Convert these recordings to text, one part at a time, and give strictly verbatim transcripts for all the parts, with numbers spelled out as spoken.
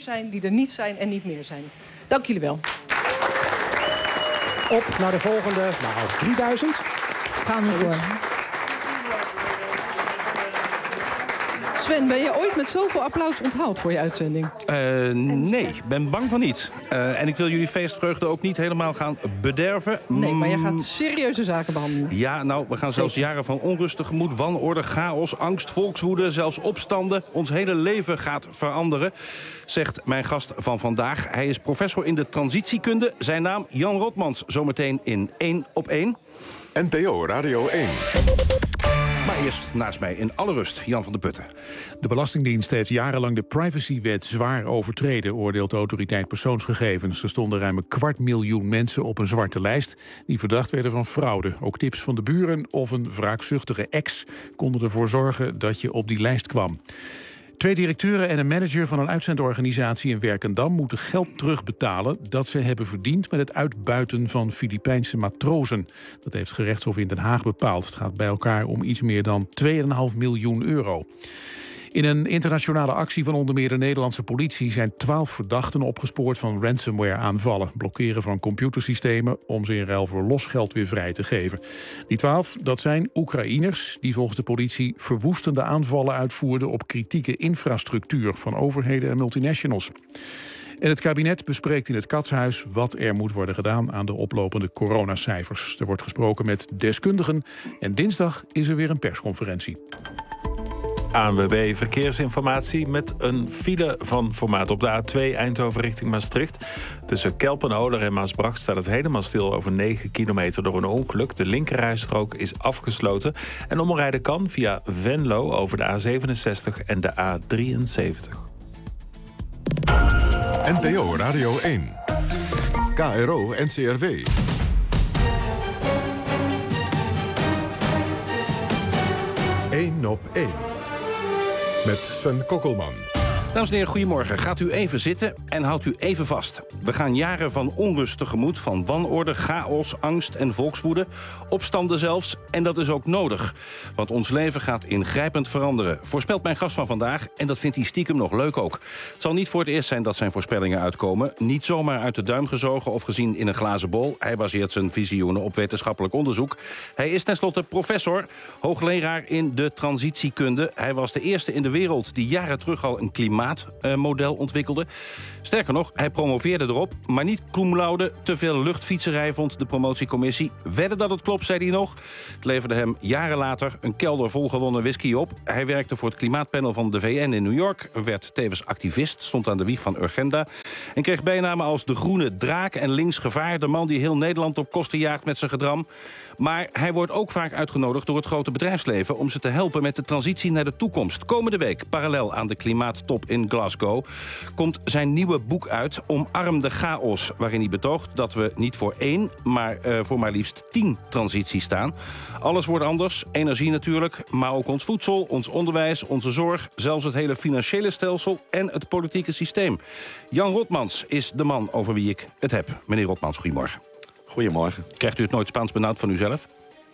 zijn die er niet zijn en niet meer zijn. Dank jullie wel. Op naar de volgende, nou, drieduizend. Gaan we voor. Sven, ben je ooit met zoveel applaus onthaald voor je uitzending? Uh, nee, ik ben bang van niet. Uh, en ik wil jullie feestvreugde ook niet helemaal gaan bederven. Nee, maar je gaat serieuze zaken behandelen. Ja, nou, we gaan zelfs jaren van onrust tegemoet. Wanorde, chaos, angst, volkswoede, zelfs opstanden. Ons hele leven gaat veranderen, zegt mijn gast van vandaag. Hij is professor in de transitiekunde. Zijn naam Jan Rotmans, zometeen in één op één. N P O Radio één. Maar eerst naast mij in alle rust, Jan van der Putten. De Belastingdienst heeft jarenlang de privacywet zwaar overtreden, oordeelt de autoriteit persoonsgegevens. Er stonden ruim een kwart miljoen mensen op een zwarte lijst die verdacht werden van fraude. Ook tips van de buren of een wraakzuchtige ex konden ervoor zorgen dat je op die lijst kwam. Twee directeuren en een manager van een uitzendorganisatie in Werkendam moeten geld terugbetalen dat ze hebben verdiend met het uitbuiten van Filipijnse matrozen. Dat heeft het gerechtshof in Den Haag bepaald. Het gaat bij elkaar om iets meer dan twee komma vijf miljoen euro. In een internationale actie van onder meer de Nederlandse politie zijn twaalf verdachten opgespoord van ransomware-aanvallen. Blokkeren van computersystemen om ze in ruil voor losgeld weer vrij te geven. Die twaalf, dat zijn Oekraïners die volgens de politie verwoestende aanvallen uitvoerden op kritieke infrastructuur van overheden en multinationals. En het kabinet bespreekt in het Katshuis wat er moet worden gedaan aan de oplopende coronacijfers. Er wordt gesproken met deskundigen en dinsdag is er weer een persconferentie. A N W B Verkeersinformatie met een file van formaat op de A twee Eindhoven richting Maastricht. Tussen Kelpen-Oler en Maasbracht staat het helemaal stil over negen kilometer door een ongeluk. De linkerrijstrook is afgesloten. En omrijden kan via Venlo over de A zevenenzestig en de A drieënzeventig. N P O Radio één. K R O N C R W. één op één. Met Sven Kokkelman. Dames en heren, goedemorgen. Gaat u even zitten en houdt u even vast. We gaan jaren van onrust tegemoet, van wanorde, chaos, angst en volkswoede. Opstanden zelfs, en dat is ook nodig. Want ons leven gaat ingrijpend veranderen, voorspelt mijn gast van vandaag. En dat vindt hij stiekem nog leuk ook. Het zal niet voor het eerst zijn dat zijn voorspellingen uitkomen. Niet zomaar uit de duim gezogen of gezien in een glazen bol. Hij baseert zijn visioenen op wetenschappelijk onderzoek. Hij is tenslotte professor, hoogleraar in de transitiekunde. Hij was de eerste in de wereld die jaren terug al een klimaat model ontwikkelde. Sterker nog, hij promoveerde erop, maar niet cum laude. Te veel luchtfietserij vond de promotiecommissie. Wedden dat het klopt, zei hij nog. Het leverde hem jaren later een kelder vol gewonnen whisky op. Hij werkte voor het klimaatpanel van de V N in New York. Werd tevens activist, stond aan de wieg van Urgenda. En kreeg bijnamen als de groene draak en links gevaar. De man die heel Nederland op kosten jaagt met zijn gedram. Maar hij wordt ook vaak uitgenodigd door het grote bedrijfsleven om ze te helpen met de transitie naar de toekomst. Komende week, parallel aan de klimaattop in Glasgow, komt zijn nieuwe boek uit, Omarm de chaos, waarin hij betoogt dat we niet voor één, maar uh, voor maar liefst tien transities staan. Alles wordt anders, energie natuurlijk, maar ook ons voedsel, ons onderwijs, onze zorg, zelfs het hele financiële stelsel en het politieke systeem. Jan Rotmans is de man over wie ik het heb. Meneer Rotmans, goedemorgen. Goedemorgen. Krijgt u het nooit Spaans benauwd van uzelf?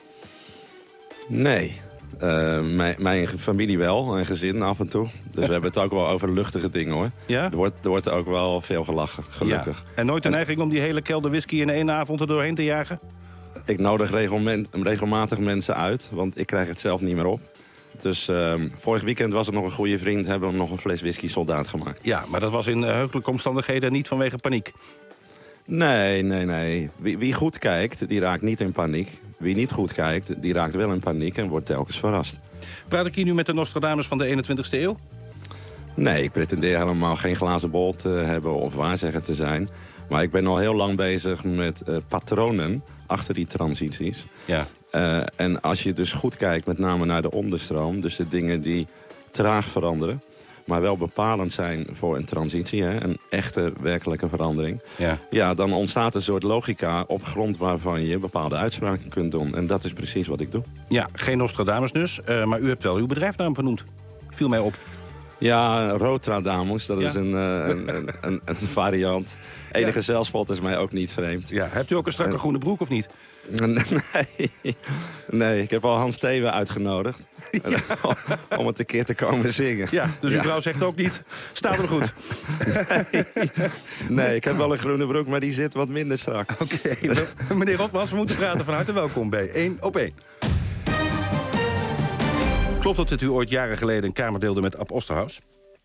Nee. Uh, mijn, mijn familie wel, en gezin af en toe. Dus we hebben het ook wel over luchtige dingen, hoor. Ja? Er wordt, er wordt ook wel veel gelachen, gelukkig. Ja. En nooit de neiging om die hele kelder whisky in één avond er doorheen te jagen? Ik nodig regelmatig, regelmatig mensen uit, want ik krijg het zelf niet meer op. Dus uh, vorig weekend was het nog een goede vriend, hebben we nog een fles whisky soldaat gemaakt. Ja, maar dat was in uh, heugelijke omstandigheden niet vanwege paniek. Nee, nee, nee. Wie, wie goed kijkt, die raakt niet in paniek. Wie niet goed kijkt, die raakt wel in paniek en wordt telkens verrast. Praat ik hier nu met de Nostradamus van de eenentwintigste eeuw? Nee, ik pretendeer helemaal geen glazen bol te hebben of waarzegger te zijn. Maar ik ben al heel lang bezig met uh, patronen achter die transities. Ja. Uh, en als je dus goed kijkt, met name naar de onderstroom, dus de dingen die traag veranderen, maar wel bepalend zijn voor een transitie, hè, een echte werkelijke verandering. Ja. Ja, dan ontstaat een soort logica op grond waarvan je bepaalde uitspraken kunt doen. En dat is precies wat ik doe. Ja, geen Nostradamus dus, uh, maar u hebt wel uw bedrijfnaam vernoemd. Viel mij op. Ja, Rotradamus, dat Ja. is een, uh, een, een, een, een variant. Enige ja. zelfspot is mij ook niet vreemd. Ja. Hebt u ook een strakke groene broek of niet? Nee, nee, ik heb al Hans Thewe uitgenodigd. Ja. Om het een keer te komen zingen. Ja, dus uw ja. vrouw zegt ook niet, staat hem goed. Nee. nee, ik heb wel een groene broek, maar die zit wat minder strak. Oké, okay. Meneer Rotmans, we moeten praten. Van harte welkom bij één op één. Klopt dat het u ooit jaren geleden een kamer deelde met Ab Osterhaus?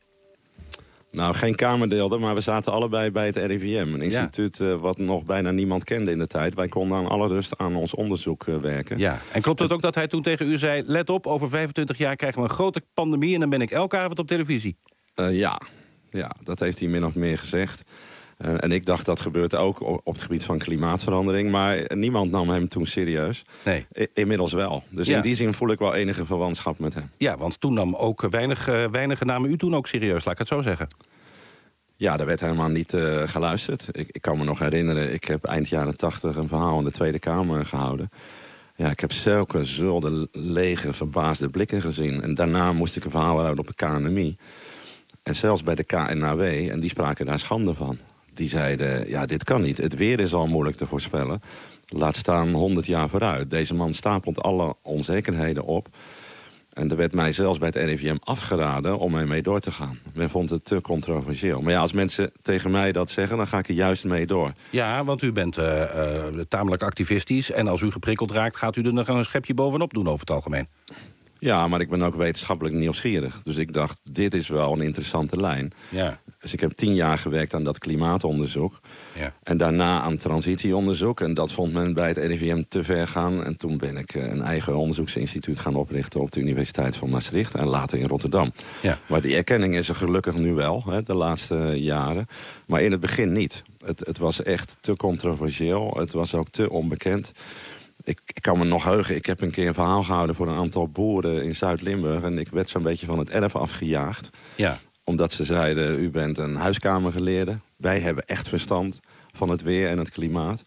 Nou, geen kamer deelde, maar we zaten allebei bij het R I V M. Een instituut ja. uh, wat nog bijna niemand kende in de tijd. Wij konden aan alle rust aan ons onderzoek uh, werken. Ja. En klopt het ook dat hij toen tegen u zei... let op, over vijfentwintig jaar krijgen we een grote pandemie... en dan ben ik elke avond op televisie? Uh, ja. ja, dat heeft hij min of meer gezegd. Uh, en ik dacht dat gebeurt ook op, op het gebied van klimaatverandering. Maar niemand nam hem toen serieus. Nee. I- inmiddels wel. Dus ja. in die zin voel ik wel enige verwantschap met hem. Ja, want toen nam ook weinig, uh, weinigen namen u toen ook serieus, laat ik het zo zeggen. Ja, daar werd helemaal niet uh, geluisterd. Ik, ik kan me nog herinneren, ik heb eind jaren tachtig een verhaal in de Tweede Kamer gehouden. Ja, ik heb zulke zulde, lege, verbaasde blikken gezien. En daarna moest ik een verhaal houden op de K N M I. En zelfs bij de K N A W, en die spraken daar schande van. Die zeiden, ja, dit kan niet. Het weer is al moeilijk te voorspellen. Laat staan honderd jaar vooruit. Deze man stapelt alle onzekerheden op. En er werd mij zelfs bij het R I V M afgeraden om mee door te gaan. Men vond het te controversieel. Maar ja, als mensen tegen mij dat zeggen, dan ga ik er juist mee door. Ja, want u bent uh, uh, tamelijk activistisch. En als u geprikkeld raakt, gaat u er nog een schepje bovenop doen over het algemeen. Ja, maar ik ben ook wetenschappelijk nieuwsgierig. Dus ik dacht, dit is wel een interessante lijn. Ja. Dus ik heb tien jaar gewerkt aan dat klimaatonderzoek. Ja. En daarna aan transitieonderzoek. En dat vond men bij het R I V M te ver gaan. En toen ben ik een eigen onderzoeksinstituut gaan oprichten op de Universiteit van Maastricht. En later in Rotterdam. Ja. Maar die erkenning is er gelukkig nu wel, hè, de laatste jaren. Maar in het begin niet. Het, het was echt te controversieel. Het was ook te onbekend. Ik, ik kan me nog heugen, ik heb een keer een verhaal gehouden voor een aantal boeren in Zuid-Limburg. En ik werd zo'n beetje van het erf afgejaagd. Ja. Omdat ze zeiden, u bent een huiskamergeleerde. Wij hebben echt verstand van het weer en het klimaat.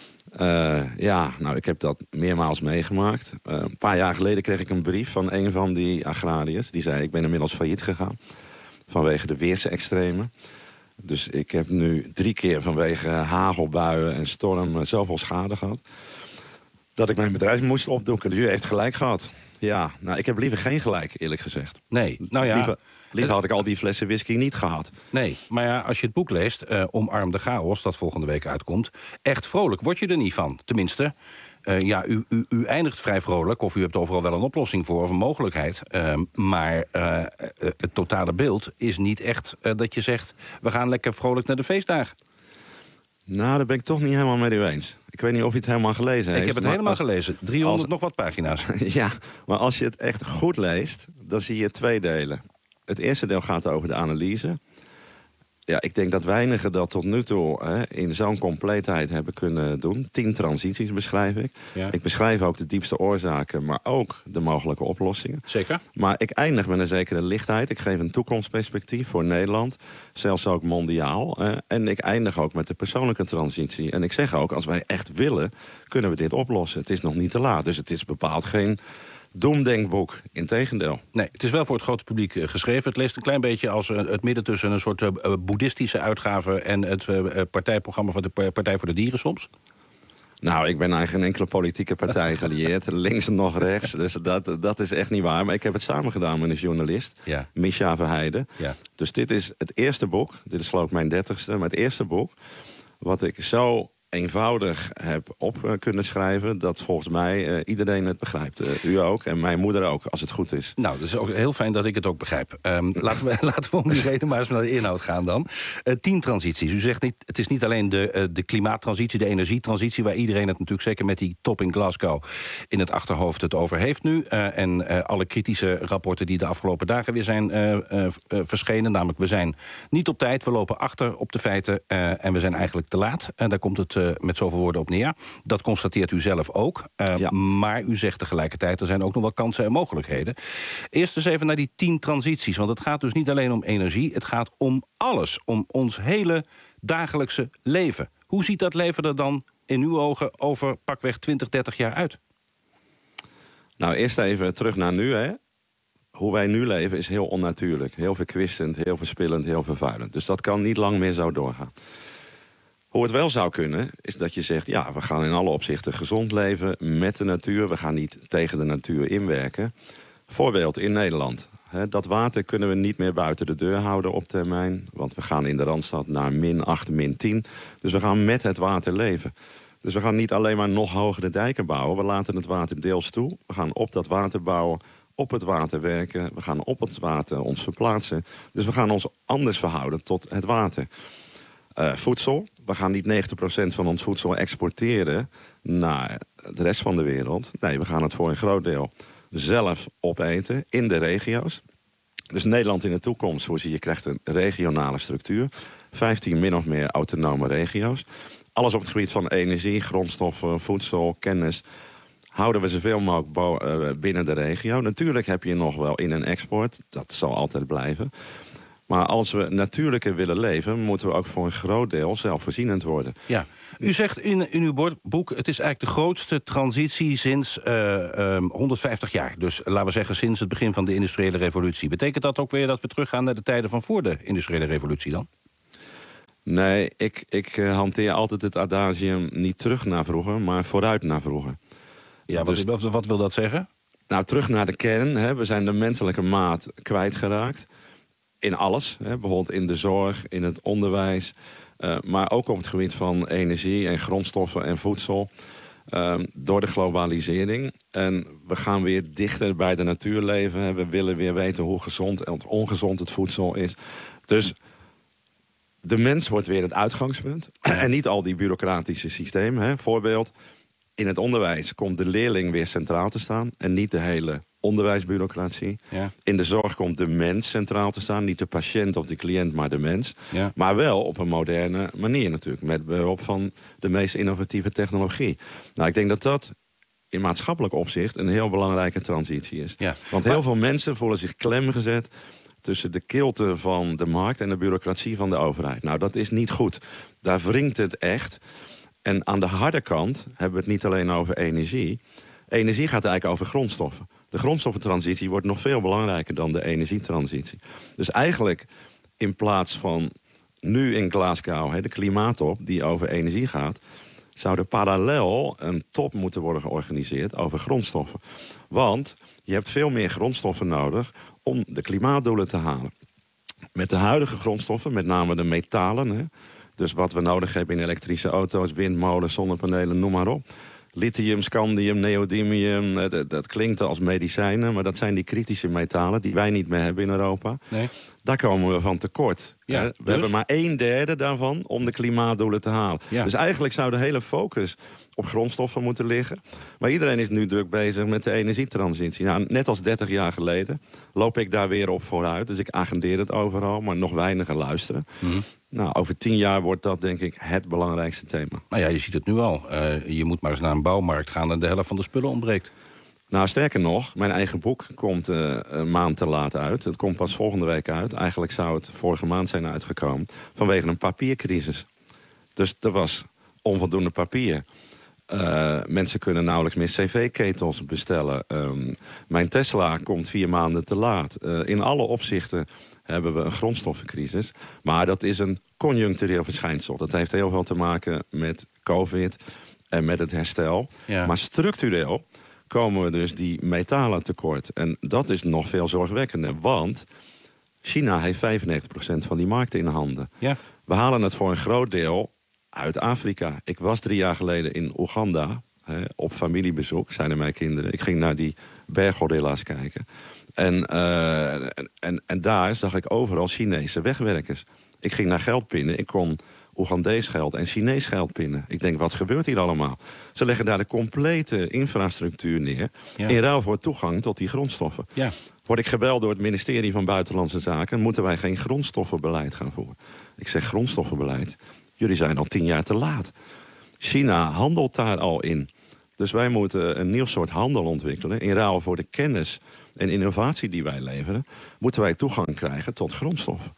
Uh, ja, nou, ik heb dat meermaals meegemaakt. Uh, een paar jaar geleden kreeg ik een brief van een van die agrariërs. Die zei, ik ben inmiddels failliet gegaan. Vanwege de weersextremen. Dus ik heb nu drie keer vanwege hagelbuien en storm zoveel schade gehad. Dat ik mijn bedrijf moest opdoeken. Dus u heeft gelijk gehad. Ja, nou, ik heb liever geen gelijk, eerlijk gezegd. Nee, nou ja... Liever, liever had ik al die flessen whisky niet gehad. Nee, maar ja, als je het boek leest, uh, Omarm de chaos, dat volgende week uitkomt, echt vrolijk word je er niet van. Tenminste, uh, ja, u, u, u eindigt vrij vrolijk, of u hebt overal wel een oplossing voor, of een mogelijkheid. Uh, maar uh, uh, het totale beeld is niet echt uh, dat je zegt, we gaan lekker vrolijk naar de feestdagen. Nou, daar ben ik toch niet helemaal met u eens. Ik weet niet of u het helemaal gelezen heeft. Ik heb het helemaal als, gelezen. driehonderd als, nog wat pagina's. Ja, maar als je het echt goed leest, dan zie je twee delen. Het eerste deel gaat over de analyse. Ja, ik denk dat weinigen dat tot nu toe hè, in zo'n compleetheid hebben kunnen doen. Tien transities beschrijf ik. Ja. Ik beschrijf ook de diepste oorzaken, maar ook de mogelijke oplossingen. Zeker. Maar ik eindig met een zekere lichtheid. Ik geef een toekomstperspectief voor Nederland. Zelfs ook mondiaal. Hè. En ik eindig ook met de persoonlijke transitie. En ik zeg ook, als wij echt willen, kunnen we dit oplossen. Het is nog niet te laat. Dus het is bepaald geen doemdenkboek, integendeel. Nee, het is wel voor het grote publiek uh, geschreven. Het leest een klein beetje als uh, het midden tussen een soort uh, boeddhistische uitgave en het uh, partijprogramma van de Partij voor de Dieren soms. Nou, ik ben eigenlijk geen enkele politieke partij gelieerd. Links en nog rechts. Dus dat, dat is echt niet waar. Maar ik heb het samen gedaan met een journalist. Ja. Misha Verheijden. Ja. Dus dit is het eerste boek. Dit is geloof ik mijn dertigste. Maar het eerste boek wat ik zo eenvoudig heb op uh, kunnen schrijven, dat volgens mij uh, iedereen het begrijpt. Uh, u ook en mijn moeder ook, als het goed is. Nou, dat is ook heel fijn dat ik het ook begrijp. Um, laten, we, laten we om die reden maar eens naar de inhoud gaan dan. Uh, tien transities. U zegt niet, het is niet alleen de, uh, de klimaattransitie, de energietransitie, waar iedereen het natuurlijk zeker met die top in Glasgow in het achterhoofd het over heeft nu. Uh, en uh, alle kritische rapporten die de afgelopen dagen weer zijn uh, uh, uh, verschenen. Namelijk, we zijn niet op tijd, we lopen achter op de feiten uh, en we zijn eigenlijk te laat. En daar komt het uh, met zoveel woorden op neer. Dat constateert u zelf ook. Uh, ja. Maar u zegt tegelijkertijd, er zijn ook nog wel kansen en mogelijkheden. Eerst eens even naar die tien transities. Want het gaat dus niet alleen om energie. Het gaat om alles. Om ons hele dagelijkse leven. Hoe ziet dat leven er dan in uw ogen over pakweg twintig, dertig jaar uit? Nou, eerst even terug naar nu, hè. hoe wij nu leven is heel onnatuurlijk. Heel verkwistend, heel verspillend, heel vervuilend. Dus dat kan niet lang meer zo doorgaan. Hoe het wel zou kunnen, is dat je zegt... ja, we gaan in alle opzichten gezond leven met de natuur. We gaan niet tegen de natuur inwerken. Voorbeeld in Nederland. He, dat water kunnen we niet meer buiten de deur houden op termijn. Want we gaan in de Randstad naar min acht, min tien. Dus we gaan met het water leven. Dus we gaan niet alleen maar nog hogere dijken bouwen. We laten het water deels toe. We gaan op dat water bouwen, op het water werken. We gaan op het water ons verplaatsen. Dus we gaan ons anders verhouden tot het water. Uh, voedsel. We gaan niet negentig procent van ons voedsel exporteren naar de rest van de wereld. Nee, we gaan het voor een groot deel zelf opeten in de regio's. Dus Nederland in de toekomst, hoe zie je, krijgt een regionale structuur. vijftien min of meer autonome regio's. Alles op het gebied van energie, grondstoffen, voedsel, kennis... houden we zoveel mogelijk uh, binnen de regio. Natuurlijk heb je nog wel in- en export. Dat zal altijd blijven. Maar als we natuurlijker willen leven... moeten we ook voor een groot deel zelfvoorzienend worden. Ja. U zegt in, in uw boek... het is eigenlijk de grootste transitie sinds uh, um, honderdvijftig jaar. Dus laten we zeggen sinds het begin van de industriële revolutie. Betekent dat ook weer dat we teruggaan naar de tijden van voor de industriële revolutie dan? Nee, ik, ik uh, hanteer altijd het adagium niet terug naar vroeger... maar vooruit naar vroeger. Ja, wat, dus, wat wil dat zeggen? Nou, terug naar de kern. Hè. We zijn de menselijke maat kwijtgeraakt... in alles, hè, bijvoorbeeld in de zorg, in het onderwijs... Uh, maar ook op het gebied van energie en grondstoffen en voedsel... Uh, door de globalisering. En we gaan weer dichter bij de natuur leven. Hè. We willen weer weten hoe gezond en ongezond het voedsel is. Dus de mens wordt weer het uitgangspunt. En niet al die bureaucratische systemen. Hè. Voorbeeld, in het onderwijs komt de leerling weer centraal te staan... en niet de hele onderwijsbureaucratie. Ja. In de zorg komt de mens centraal te staan. Niet de patiënt of de cliënt, maar de mens. Ja. Maar wel op een moderne manier natuurlijk. Met behulp van de meest innovatieve technologie. Nou, ik denk dat dat in maatschappelijk opzicht... een heel belangrijke transitie is. Ja. Want heel maar... veel mensen voelen zich klemgezet... tussen de kilte van de markt en de bureaucratie van de overheid. Nou, dat is niet goed. Daar wringt het echt. En aan de harde kant hebben we het niet alleen over energie. Energie gaat eigenlijk over grondstoffen. De grondstoffentransitie wordt nog veel belangrijker dan de energietransitie. Dus eigenlijk in plaats van nu in Glasgow, hè, de klimaattop die over energie gaat... zou er parallel een top moeten worden georganiseerd over grondstoffen. Want je hebt veel meer grondstoffen nodig om de klimaatdoelen te halen. Met de huidige grondstoffen, met name de metalen... Hè, dus wat we nodig hebben in elektrische auto's, windmolens, zonnepanelen, noem maar op... lithium, scandium, neodymium, dat, dat klinkt als medicijnen... maar dat zijn die kritische metalen die wij niet meer hebben in Europa. Nee. Daar komen we van tekort. Ja, we dus? hebben maar een derde daarvan om de klimaatdoelen te halen. Ja. Dus eigenlijk zou de hele focus op grondstoffen moeten liggen. Maar iedereen is nu druk bezig met de energietransitie. Nou, net als dertig jaar geleden loop ik daar weer op vooruit. Dus ik agendeer het overal, maar nog weiniger luisteren. Mm-hmm. Nou, over tien jaar wordt dat, denk ik, het belangrijkste thema. Nou ja, je ziet het nu al. Uh, je moet maar eens naar een bouwmarkt gaan en de helft van de spullen ontbreekt. Nou, sterker nog, mijn eigen boek komt uh, een maand te laat uit. Het komt pas volgende week uit. Eigenlijk zou het vorige maand zijn uitgekomen. Vanwege een papiercrisis. Dus er was onvoldoende papier. Uh, mensen kunnen nauwelijks meer cv-ketels bestellen. Um, mijn Tesla komt vier maanden te laat. Uh, in alle opzichten hebben we een grondstoffencrisis. Maar dat is een conjunctureel verschijnsel. Dat heeft heel veel te maken met COVID en met het herstel. Ja. Maar structureel komen we dus die metalen tekort. En dat is nog veel zorgwekkender. Want China heeft vijfennegentig procent van die markt in handen. Ja. We halen het voor een groot deel uit Afrika. Ik was drie jaar geleden in Oeganda, hè, op familiebezoek, zijn er mijn kinderen. Ik ging naar die berggorilla's kijken. En, uh, en, en, en daar zag ik overal Chinese wegwerkers. Ik ging naar geld pinnen. Ik kon Oegandees geld en Chinees geld pinnen. Ik denk, wat gebeurt hier allemaal? Ze leggen daar de complete infrastructuur neer, ja, in ruil voor toegang tot die grondstoffen. Ja. Word ik gebeld door het ministerie van Buitenlandse Zaken, moeten wij geen grondstoffenbeleid gaan voeren? Ik zeg, grondstoffenbeleid? Jullie zijn al tien jaar te laat. China handelt daar al in. Dus wij moeten een nieuw soort handel ontwikkelen. In ruil voor de kennis en innovatie die wij leveren, moeten wij toegang krijgen tot grondstoffen.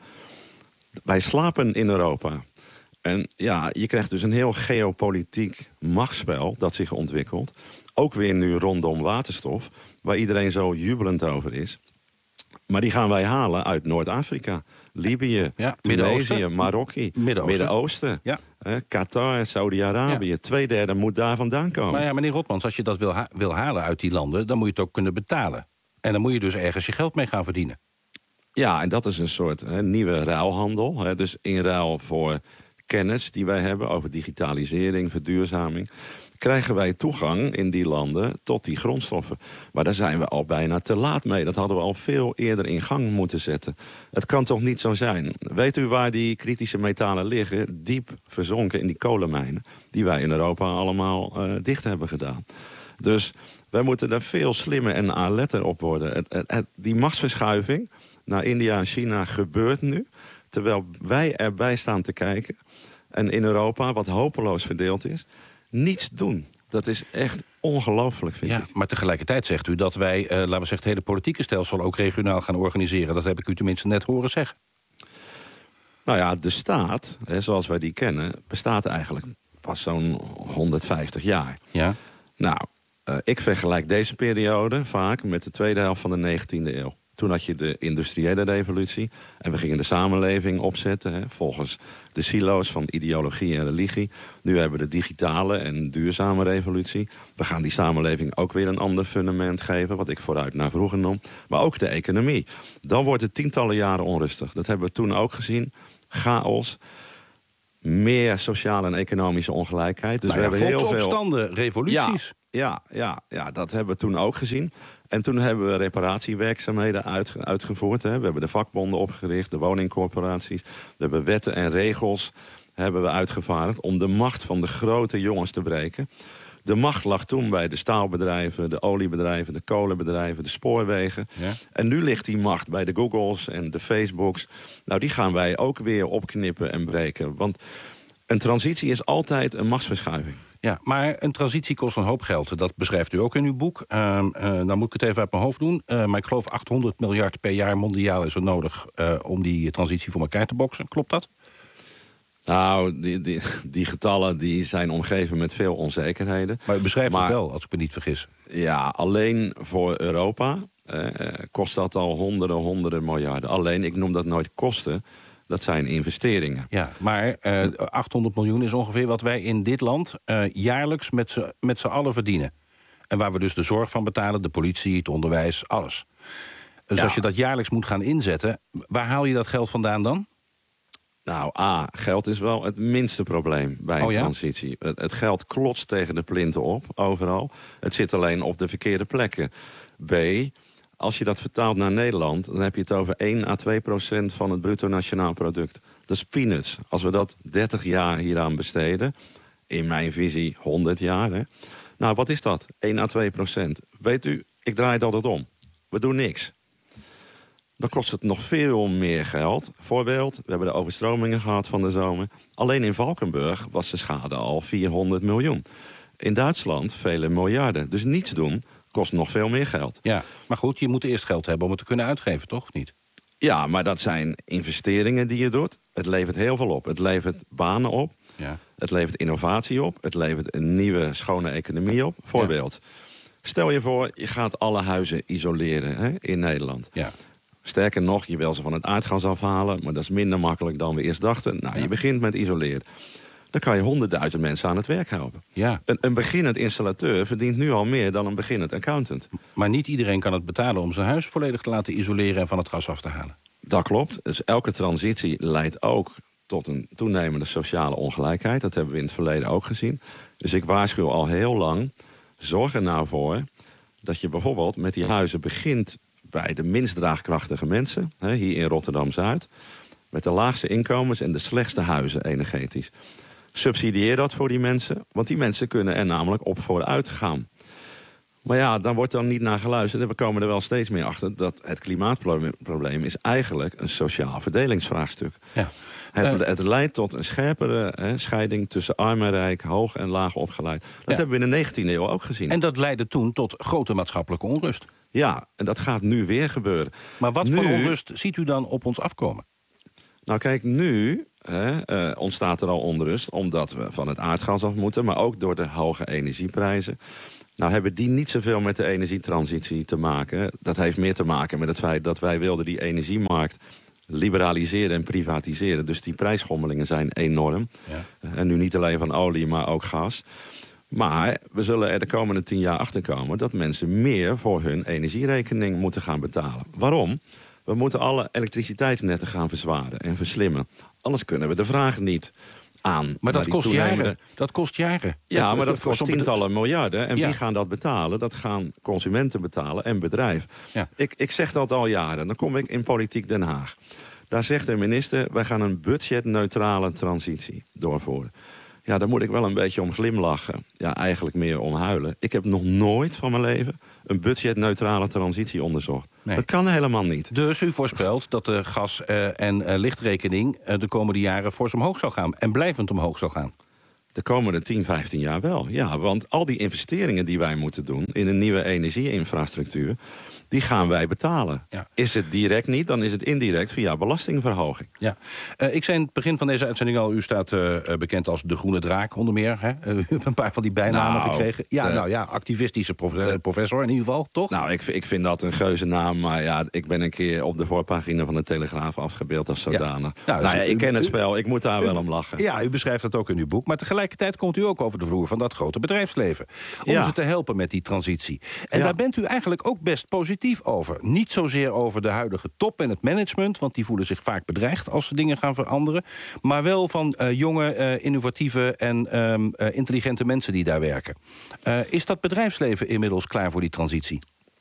Wij slapen in Europa. En ja, je krijgt dus een heel geopolitiek machtsspel dat zich ontwikkelt. Ook weer nu rondom waterstof, waar iedereen zo jubelend over is. Maar die gaan wij halen uit Noord-Afrika. Libië, Ja, Tunesië, Marokko, Midden-Oosten. Midden-Oosten. Ja. Eh, Qatar, Saudi-Arabië. Ja. Tweederde moet daar vandaan komen. Maar ja, meneer Rotmans, als je dat wil, ha- wil halen uit die landen... dan moet je het ook kunnen betalen. En dan moet je dus ergens je geld mee gaan verdienen. Ja, en dat is een soort hè, nieuwe ruilhandel. Hè, dus in ruil voor kennis die wij hebben over digitalisering, verduurzaming... krijgen wij toegang in die landen tot die grondstoffen. Maar daar zijn we al bijna te laat mee. Dat hadden we al veel eerder in gang moeten zetten. Het kan toch niet zo zijn? Weet u waar die kritische metalen liggen? Diep verzonken in die kolenmijnen... die wij in Europa allemaal uh, dicht hebben gedaan. Dus wij moeten daar veel slimmer en alerter op worden. Het, het, het, die machtsverschuiving naar India en China gebeurt nu... terwijl wij erbij staan te kijken... en in Europa, wat hopeloos verdeeld is... niets doen. Dat is echt ongelooflijk, vind Ja, ik. maar tegelijkertijd zegt u dat wij, uh, laten we zeggen... het hele politieke stelsel ook regionaal gaan organiseren. Dat heb ik u tenminste net horen zeggen. Nou ja, de staat, hè, zoals wij die kennen... bestaat eigenlijk pas zo'n honderdvijftig jaar. Ja. Nou, uh, ik vergelijk deze periode vaak met de tweede helft van de negentiende eeuw. Toen had je de industriële revolutie. En we gingen de samenleving opzetten. Hè, volgens de silo's van ideologie en religie. Nu hebben we de digitale en duurzame revolutie. We gaan die samenleving ook weer een ander fundament geven. Wat ik vooruit naar vroeger noem. Maar ook de economie. Dan wordt het tientallen jaren onrustig. Dat hebben we toen ook gezien. Chaos. Meer sociale en economische ongelijkheid. Dus Nou ja, we hebben heel veel volksopstanden, revoluties. Ja, ja, ja, dat hebben we toen ook gezien. En toen hebben we reparatiewerkzaamheden uitge- uitgevoerd. Hè. We hebben de vakbonden opgericht, de woningcorporaties. We hebben wetten en regels hebben we uitgevaardigd... om de macht van de grote jongens te breken. De macht lag toen bij de staalbedrijven, de oliebedrijven... de kolenbedrijven, de spoorwegen. Ja. En nu ligt die macht bij de Googles en de Facebooks. Nou, die gaan wij ook weer opknippen en breken. Want een transitie is altijd een machtsverschuiving. Ja, maar een transitie kost een hoop geld. Dat beschrijft u ook in uw boek. Uh, uh, nou moet ik het even uit mijn hoofd doen. Uh, maar ik geloof achthonderd miljard per jaar mondiaal is er nodig... Uh, om die transitie voor elkaar te boksen. Klopt dat? Nou, die, die, die getallen die zijn omgeven met veel onzekerheden. Maar u beschrijft Maar- het wel, als ik me niet vergis. Ja, alleen voor Europa eh, kost dat al honderden, honderden miljarden. Alleen, ik noem dat nooit kosten. Dat zijn investeringen. Ja, maar uh, achthonderd miljoen is ongeveer wat wij in dit land... Uh, jaarlijks met z'n, met z'n allen verdienen. En waar we dus de zorg van betalen, de politie, het onderwijs, alles. Dus Ja. als je dat jaarlijks moet gaan inzetten... waar haal je dat geld vandaan dan? Nou, A, geld is wel het minste probleem bij een Oh ja? transitie. Het, het geld klotst tegen de plinten op, overal. Het zit alleen op de verkeerde plekken. B, als je dat vertaalt naar Nederland... dan heb je het over één à twee procent van het bruto nationaal product. Dat is peanuts. Als we dat dertig jaar hieraan besteden... in mijn visie honderd jaar, hè. Nou, wat is dat? één à twee procent. Weet u, ik draai het altijd om. We doen niks. Dan kost het nog veel meer geld. Voorbeeld, we hebben de overstromingen gehad van de zomer. Alleen in Valkenburg was de schade al vierhonderd miljoen. In Duitsland vele miljarden. Dus niets doen kost nog veel meer geld. Ja, maar goed, je moet eerst geld hebben om het te kunnen uitgeven, toch? Of niet? Ja, maar dat zijn investeringen die je doet. Het levert heel veel op. Het levert banen op. Ja. Het levert innovatie op. Het levert een nieuwe, schone economie op. Voorbeeld. Stel je voor, je gaat alle huizen isoleren, hè, in Nederland. Ja. Sterker nog, je wil ze van het aardgas afhalen... maar dat is minder makkelijk dan we eerst dachten. Nou, je begint met isoleren. Dan kan je honderdduizend mensen aan het werk helpen. Ja. Een, een beginnend installateur verdient nu al meer dan een beginnend accountant. Maar niet iedereen kan het betalen om zijn huis volledig te laten isoleren... en van het gas af te halen. Dat klopt. Dus elke transitie leidt ook tot een toenemende sociale ongelijkheid. Dat hebben we in het verleden ook gezien. Dus ik waarschuw al heel lang... zorg er nou voor dat je bijvoorbeeld met die huizen begint... bij de minst draagkrachtige mensen, hè, hier in Rotterdam-Zuid... met de laagste inkomens en de slechtste huizen energetisch. Subsidieer dat voor die mensen, want die mensen kunnen er namelijk op vooruit gaan. Maar ja, daar wordt dan niet naar geluisterd. En we komen er wel steeds meer achter dat het klimaatprobleem... is eigenlijk een sociaal verdelingsvraagstuk. Ja. Het, Uh, het leidt tot een scherpere hè, scheiding tussen arm en rijk... hoog en laag opgeleid. Dat Ja. hebben we in de negentiende eeuw ook gezien. En dat leidde toen tot grote maatschappelijke onrust. Ja, en dat gaat nu weer gebeuren. Maar wat Nu- voor onrust ziet u dan op ons afkomen? Nou kijk, nu hè, uh, ontstaat er al onrust... omdat we van het aardgas af moeten... maar ook door de hoge energieprijzen. Nou hebben die niet zoveel met de energietransitie te maken. Dat heeft meer te maken met het feit dat wij wilden die energiemarkt liberaliseren en privatiseren. Dus die prijsschommelingen zijn enorm. Ja. En nu niet alleen van olie, maar ook gas. Maar we zullen er de komende tien jaar achter komen dat mensen meer voor hun energierekening moeten gaan betalen. Waarom? We moeten alle elektriciteitsnetten gaan verzwaren en verslimmen. Anders kunnen we de vraag niet aan. Maar dat kost toenemende... jaren. Dat kost jaren. Ja, dat, maar dat kost tientallen miljarden. En ja. wie gaan dat betalen? Dat gaan consumenten betalen en bedrijf. Ja. Ik, ik zeg dat al jaren. Dan kom ik in Politiek Den Haag. Daar zegt de minister, wij gaan een budgetneutrale transitie doorvoeren. Ja, daar moet ik wel een beetje om glimlachen. Ja, eigenlijk meer om huilen. Ik heb nog nooit van mijn leven een budgetneutrale transitie onderzocht. Nee. Dat kan helemaal niet. Dus u voorspelt dat de gas- uh, en uh, lichtrekening uh, de komende jaren fors omhoog zal gaan. En blijvend omhoog zal gaan. De komende tien, vijftien jaar wel. Ja, want al die investeringen die wij moeten doen in een nieuwe energieinfrastructuur, die gaan wij betalen. Ja. Is het direct niet, dan is het indirect via belastingverhoging. Ja. Uh, ik zei in het begin van deze uitzending al, u staat uh, bekend als de Groene Draak onder meer. Hè? Uh, u hebt een paar van die bijnamen nou, gekregen. Ja, de, nou ja, activistische profe- professor in ieder geval, toch? Nou, ik, ik vind dat een geuze naam, maar ja, ik ben een keer op de voorpagina van de Telegraaf afgebeeld als zodanig. Ja. Nou, nou ja, ik ken het spel, ik moet daar u, wel om lachen. Ja, u beschrijft dat ook in uw boek, maar tegelijkertijd komt u ook over de vloer van dat grote bedrijfsleven. Om ja. ze te helpen met die transitie. En ja. daar bent u eigenlijk ook best positief over. Niet zozeer over de huidige top en het management, want die voelen zich vaak bedreigd als ze dingen gaan veranderen. Maar wel van uh, jonge, uh, innovatieve en um, uh, intelligente mensen die daar werken. Uh, is dat bedrijfsleven inmiddels klaar voor die transitie?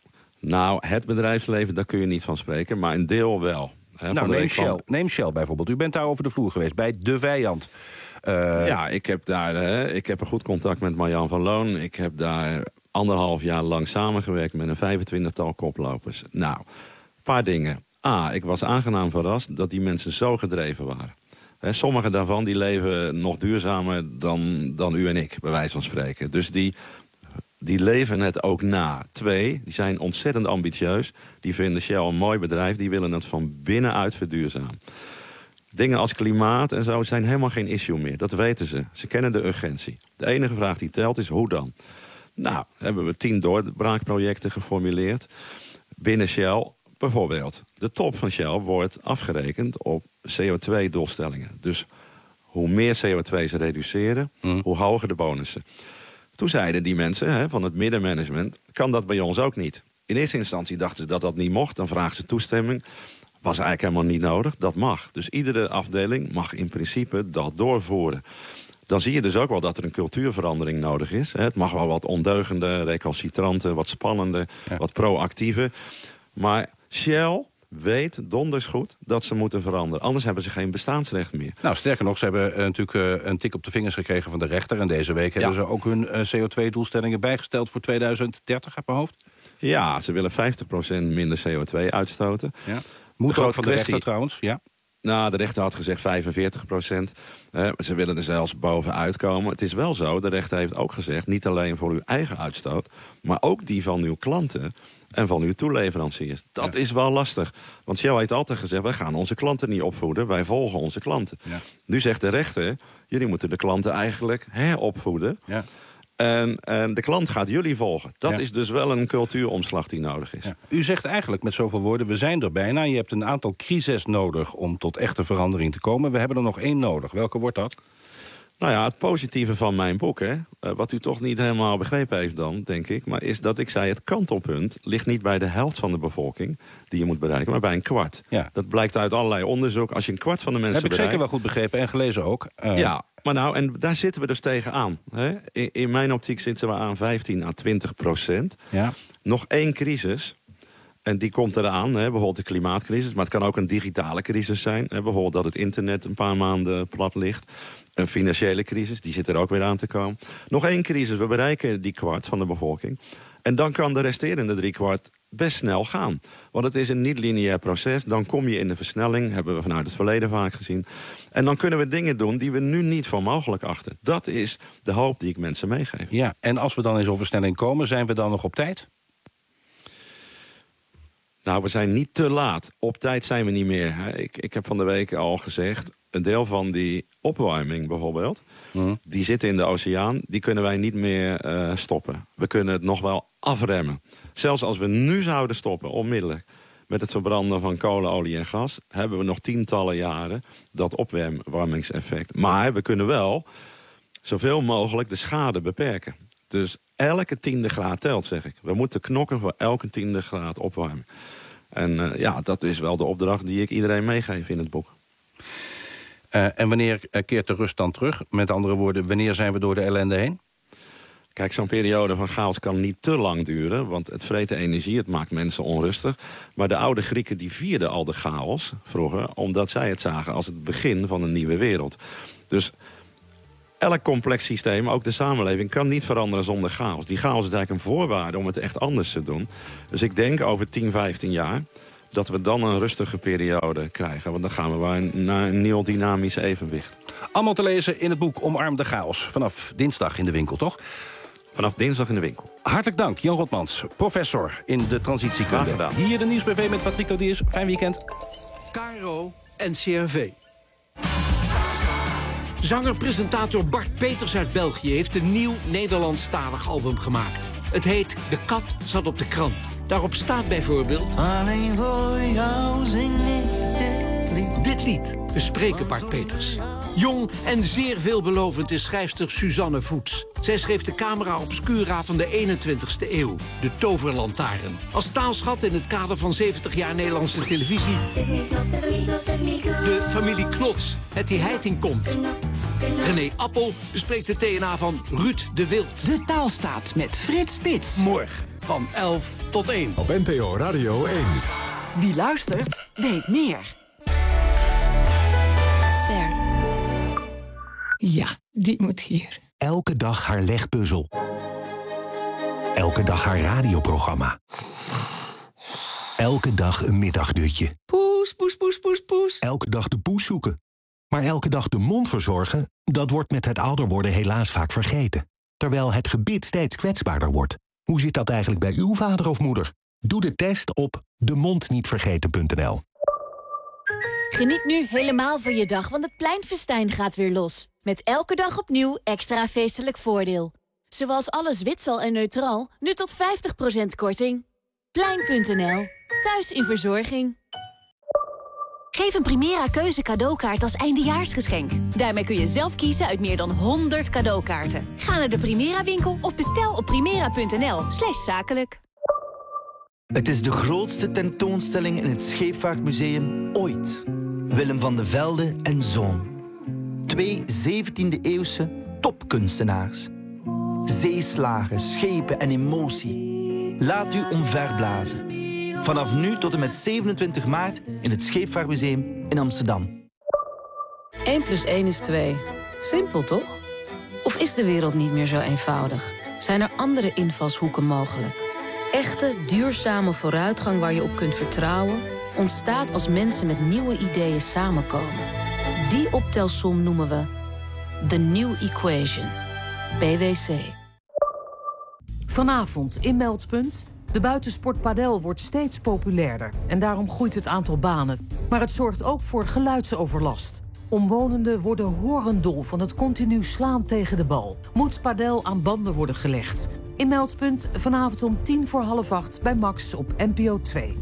Nou, het bedrijfsleven, daar kun je niet van spreken, maar een deel wel. He, nou, neem Shell, van... neem Shell bijvoorbeeld. U bent daar over de vloer geweest, bij de vijand. Uh... Ja, ik heb daar hè, ik heb een goed contact met Marjan van Loon. Ik heb daar anderhalf jaar lang samengewerkt met een vijfentwintigtal koplopers. Nou, een paar dingen. A, ik was aangenaam verrast dat die mensen zo gedreven waren. He, sommige daarvan die leven nog duurzamer dan, dan u en ik, bij wijze van spreken. Dus die, die leven het ook na. Twee, die zijn ontzettend ambitieus. Die vinden Shell een mooi bedrijf. Die willen het van binnenuit verduurzamen. Dingen als klimaat en zo zijn helemaal geen issue meer. Dat weten ze. Ze kennen de urgentie. De enige vraag die telt is hoe dan? Nou, hebben we tien doorbraakprojecten geformuleerd. Binnen Shell bijvoorbeeld. De top van Shell wordt afgerekend op C O twee doelstellingen. Dus hoe meer C O twee ze reduceren, mm. hoe hoger de bonussen. Toen zeiden die mensen hè, van het middenmanagement, kan dat bij ons ook niet. In eerste instantie dachten ze dat dat niet mocht. Dan vragen ze toestemming. Was eigenlijk helemaal niet nodig. Dat mag. Dus iedere afdeling mag in principe dat doorvoeren. Dan zie je dus ook wel dat er een cultuurverandering nodig is. Het mag wel wat ondeugender, recalcitranter, wat spannender, ja. wat proactiever. Maar Shell weet donders goed dat ze moeten veranderen. Anders hebben ze geen bestaansrecht meer. Nou, sterker nog, ze hebben uh, natuurlijk uh, een tik op de vingers gekregen van de rechter. En deze week ja. hebben ze ook hun uh, C O twee doelstellingen bijgesteld voor tweeduizend dertig, uit mijn hoofd. Ja, ze willen vijftig procent minder C O twee uitstoten. Ja. Moet ook van de rechter trouwens, ja. Nou, de rechter had gezegd vijfenveertig procent. Uh, ze willen er zelfs bovenuit komen. Het is wel zo, de rechter heeft ook gezegd, niet alleen voor uw eigen uitstoot, maar ook die van uw klanten en van uw toeleveranciers. Dat ja. is wel lastig. Want Shell heeft altijd gezegd, wij gaan onze klanten niet opvoeden, wij volgen onze klanten. Ja. Nu zegt de rechter, jullie moeten de klanten eigenlijk heropvoeden. Ja. En, en de klant gaat jullie volgen. Dat ja. is dus wel een cultuuromslag die nodig is. Ja. U zegt eigenlijk met zoveel woorden, we zijn er bijna. Je hebt een aantal crises nodig om tot echte verandering te komen. We hebben er nog één nodig. Welke wordt dat? Nou ja, het positieve van mijn boek, hè, wat u toch niet helemaal begrepen heeft dan, denk ik, maar is dat ik zei, het kantelpunt ligt niet bij de helft van de bevolking die je moet bereiken, maar bij een kwart. Ja. Dat blijkt uit allerlei onderzoek. Als je een kwart van de mensen Heb ik bereikt, zeker wel goed begrepen en gelezen ook. Uh... Ja, maar nou, en daar zitten we dus tegenaan. Hè? In, in mijn optiek zitten we aan vijftien à twintig procent. Ja. Nog één crisis. En die komt eraan, hè, bijvoorbeeld de klimaatcrisis. Maar het kan ook een digitale crisis zijn. Hè, bijvoorbeeld dat het internet een paar maanden plat ligt. Een financiële crisis, die zit er ook weer aan te komen. Nog één crisis, we bereiken die kwart van de bevolking. En dan kan de resterende drie kwart best snel gaan. Want het is een niet-lineair proces. Dan kom je in de versnelling, hebben we vanuit het verleden vaak gezien. En dan kunnen we dingen doen die we nu niet voor mogelijk achten. Dat is de hoop die ik mensen meegeef. Ja, en als we dan in zo'n versnelling komen, zijn we dan nog op tijd? Nou, we zijn niet te laat. Op tijd zijn we niet meer. Ik, ik heb van de week al gezegd, een deel van die opwarming bijvoorbeeld... Mm. die zit in de oceaan, die kunnen wij niet meer uh, stoppen. We kunnen het nog wel afremmen. Zelfs als we nu zouden stoppen, onmiddellijk... met het verbranden van kolen, olie en gas... hebben we nog tientallen jaren dat opwarmingseffect. Maar we kunnen wel zoveel mogelijk de schade beperken. Dus elke tiende graad telt, zeg ik. We moeten knokken voor elke tiende graad opwarming. En uh, ja, dat is wel de opdracht die ik iedereen meegeef in het boek. Uh, en wanneer keert de rust dan terug? Met andere woorden, wanneer zijn we door de ellende heen? Kijk, zo'n periode van chaos kan niet te lang duren... want het vreet energie, het maakt mensen onrustig. Maar de oude Grieken die vierden al de chaos vroeger... omdat zij het zagen als het begin van een nieuwe wereld. Dus elk complex systeem, ook de samenleving... kan niet veranderen zonder chaos. Die chaos is eigenlijk een voorwaarde om het echt anders te doen. Dus ik denk over tien, vijftien jaar... dat we dan een rustige periode krijgen. Want dan gaan we weer naar een nieuw dynamisch evenwicht. Allemaal te lezen in het boek Omarm de Chaos. Vanaf dinsdag in de winkel, toch? Vanaf dinsdag in de winkel. Hartelijk dank, Jan Rotmans, professor in de transitiekunde. Hier de Nieuws B V met Patrick Lodiers. Fijn weekend. Caro en C R V. Zanger-presentator Bart Peters uit België heeft een nieuw Nederlandstalig album gemaakt. Het heet De Kat zat op de krant. Daarop staat bijvoorbeeld... Alleen voor jou zing ik dit lied. Dit lied bespreken Bart Peters. Jong en zeer veelbelovend is schrijfster Suzanne Voets. Zij schreef de camera obscura van de eenentwintigste eeuw, de Toverlantaarn. Als taalschat in het kader van zeventig jaar Nederlandse televisie... De familie Knots, het die heiting komt. René Appel bespreekt de T N A van Ruud de Wild. De Taalstaat met Frits Spits. Morgen van elf tot één. Op N P O Radio één. Wie luistert, weet meer. Ster. Ja, die moet hier. Elke dag haar legpuzzel. Elke dag haar radioprogramma. Elke dag een middagdutje. Poes, poes, poes, poes, poes. Elke dag de poes zoeken. Maar elke dag de mond verzorgen, dat wordt met het ouder worden helaas vaak vergeten. Terwijl het gebit steeds kwetsbaarder wordt. Hoe zit dat eigenlijk bij uw vader of moeder? Doe de test op de mond niet vergeten punt n l. Geniet nu helemaal van je dag, want het pleinfestijn gaat weer los. Met elke dag opnieuw extra feestelijk voordeel. Zoals alles witsel en neutraal, nu tot vijftig procent korting. Plein punt n l. Thuis in verzorging. Geef een Primera Keuze cadeaukaart als eindejaarsgeschenk. Daarmee kun je zelf kiezen uit meer dan honderd cadeaukaarten. Ga naar de Primera winkel of bestel op primera punt n l slash zakelijk. Het is de grootste tentoonstelling in het Scheepvaartmuseum ooit. Willem van de Velde en Zoon. Twee zeventiende-eeuwse topkunstenaars. Zeeslagen, schepen en emotie. Laat u omverblazen. Vanaf nu tot en met zevenentwintig maart in het Scheepvaartmuseum in Amsterdam. één plus één is twee. Simpel, toch? Of is de wereld niet meer zo eenvoudig? Zijn er andere invalshoeken mogelijk? Echte, duurzame vooruitgang waar je op kunt vertrouwen... ontstaat als mensen met nieuwe ideeën samenkomen. Die optelsom noemen we The New Equation. B W C. Vanavond in Meldpunt. De buitensport padel wordt steeds populairder en daarom groeit het aantal banen. Maar het zorgt ook voor geluidsoverlast. Omwonenden worden horendol van het continu slaan tegen de bal. Moet padel aan banden worden gelegd? In Meldpunt vanavond om tien voor half acht bij Max op N P O twee.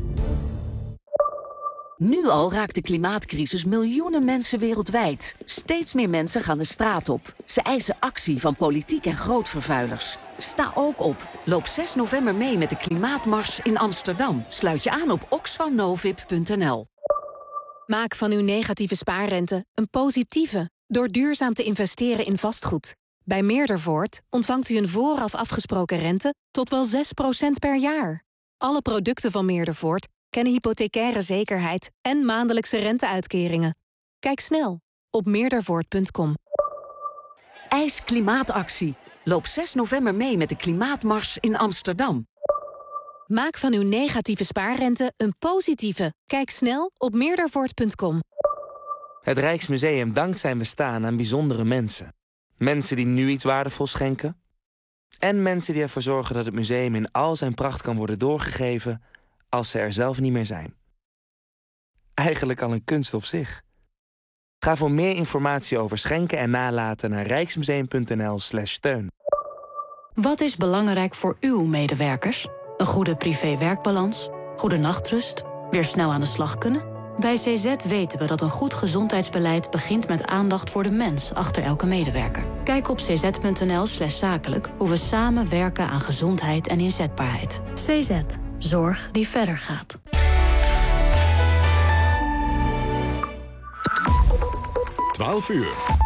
Nu al raakt de klimaatcrisis miljoenen mensen wereldwijd. Steeds meer mensen gaan de straat op. Ze eisen actie van politiek en grootvervuilers. Sta ook op. Loop zes november mee met de Klimaatmars in Amsterdam. Sluit je aan op oxfam novib punt n l. Maak van uw negatieve spaarrente een positieve door duurzaam te investeren in vastgoed. Bij Meerdervoort ontvangt u een vooraf afgesproken rente tot wel zes procent per jaar. Alle producten van Meerdervoort kennen hypothecaire zekerheid en maandelijkse renteuitkeringen. Kijk snel op meerdervoort punt com. Eis klimaatactie. Loop zes november mee met de Klimaatmars in Amsterdam. Maak van uw negatieve spaarrente een positieve. Kijk snel op meerdervoort punt com. Het Rijksmuseum dankt zijn bestaan aan bijzondere mensen. Mensen die nu iets waardevols schenken. En mensen die ervoor zorgen dat het museum in al zijn pracht kan worden doorgegeven als ze er zelf niet meer zijn. Eigenlijk al een kunst op zich. Ga voor meer informatie over schenken en nalaten naar rijksmuseum.nl slash steun. Wat is belangrijk voor uw medewerkers? Een goede privé-werkbalans? Goede nachtrust? Weer snel aan de slag kunnen? Bij C Z weten we dat een goed gezondheidsbeleid begint met aandacht voor de mens achter elke medewerker. Kijk op cz.nl slash zakelijk hoe we samen werken aan gezondheid en inzetbaarheid. C Z. Zorg die verder gaat. twaalf uur.